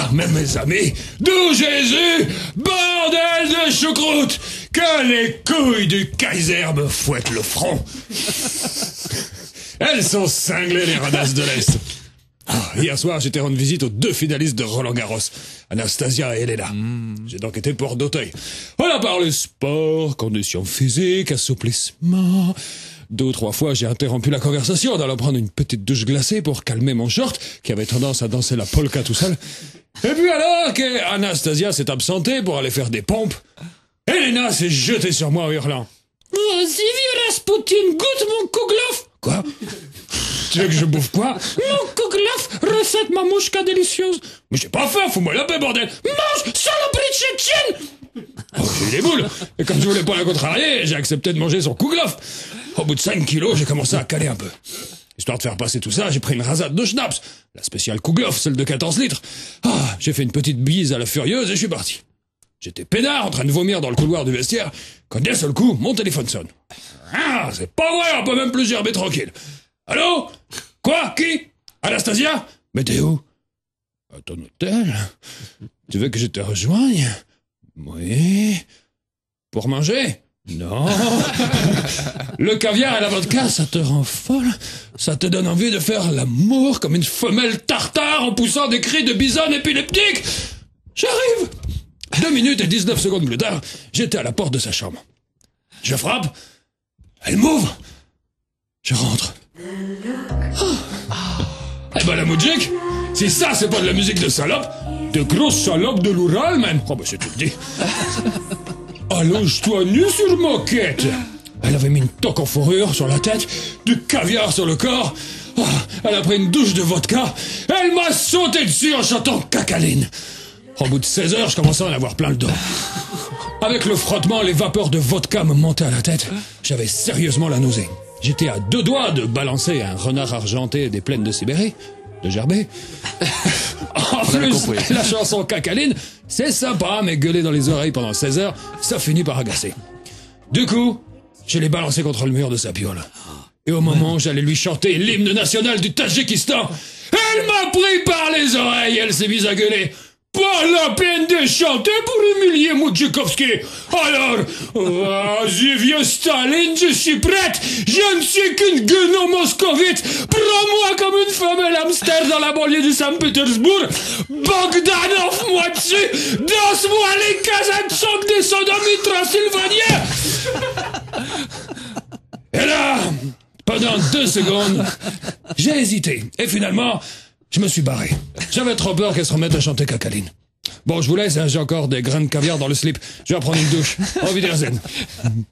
mais mes amis, d'où Jésus, bordel de choucroute, que les couilles du Kaiser me fouettent le front. Elles sont cinglées, les radasses de l'Est. Hier soir, j'étais rendre visite aux 2 finalistes de Roland-Garros, Anastasia et Elena. J'ai donc été porte d'Auteuil. On a parlé sport, conditions physiques, assouplissement. 2 ou 3 fois, j'ai interrompu la conversation en allant prendre une petite douche glacée pour calmer mon short, qui avait tendance à danser la polka tout seul. Et puis alors que Anastasia s'est absentée pour aller faire des pompes, Elena s'est jetée sur moi en hurlant. « Vas-y, vieux Rasputin, goûte mon kouglof !»« Quoi ? Tu veux que je bouffe quoi ? »« Mon kouglof, recette mamouchka délicieuse !»« Mais j'ai pas faim, fous-moi la paix, bordel !»« Mange, saloperie tchétchène !» J'ai eu des boules, et comme je voulais pas la contrarier, j'ai accepté de manger son kouglof. Au bout de 5 kilos, j'ai commencé à caler un peu. Histoire de faire passer tout ça, j'ai pris une rasade de schnapps, la spéciale kouglof, celle de 14 litres. J'ai fait une petite bise à la furieuse et je suis parti. J'étais peinard en train de vomir dans le couloir du vestiaire, quand d'un seul coup, mon téléphone sonne. C'est pas vrai, on peut même plus gerber tranquille. Allô ? Quoi ? Qui ? Anastasia ? Mais t'es où ? À ton hôtel ? Tu veux que je te rejoigne ? Oui. Pour manger ? Non. Le caviar et la vodka, ça te rend folle ? Ça te donne envie de faire l'amour comme une femelle tartare en poussant des cris de bisonne épileptique ? J'arrive ! 2 minutes et 19 secondes plus tard, j'étais à la porte de sa chambre. Je frappe. Elle m'ouvre. Je rentre. Eh ben la moudjik, si ça c'est pas de la musique de salope, de grosse salope de l'Oural, man. Oh ben c'est tout dit. Allonge-toi nu sur moquette. Elle avait mis une toque en fourrure sur la tête, du caviar sur le corps. Elle a pris une douche de vodka. Elle m'a sauté dessus en chantant cacaline. Au bout de 16 heures, je commençais à en avoir plein le dos. Avec le frottement, les vapeurs de vodka me montaient à la tête. J'avais sérieusement la nausée. J'étais à 2 doigts de balancer un renard argenté des plaines de Sibérie, de gerber. En plus, la chanson cacaline, c'est sympa, mais gueuler dans les oreilles pendant 16 heures, ça finit par agacer. Du coup, je l'ai balancé contre le mur de sa piole. Et au moment où j'allais lui chanter l'hymne national du Tadjikistan, elle m'a pris par les oreilles, elle s'est mise à gueuler. Pas la peine de chanter pour humilier Moudjikovski. Alors, vas-y, vieux Staline, je suis prête. Je ne suis qu'une guenon moscovite. Prends-moi comme une femelle hamster dans la banlieue de Saint-Pétersbourg. Bogdanov, moi dessus. Danse-moi les Kazantsok des sodomies transylvaniens. Et là, pendant 2 secondes, j'ai hésité. Et finalement, je me suis barré. J'avais trop peur qu'elle se remette à chanter cacaline. Bon, je vous laisse, hein, j'ai encore des grains de caviar dans le slip. Je vais prendre une douche. Au Wiedersehen.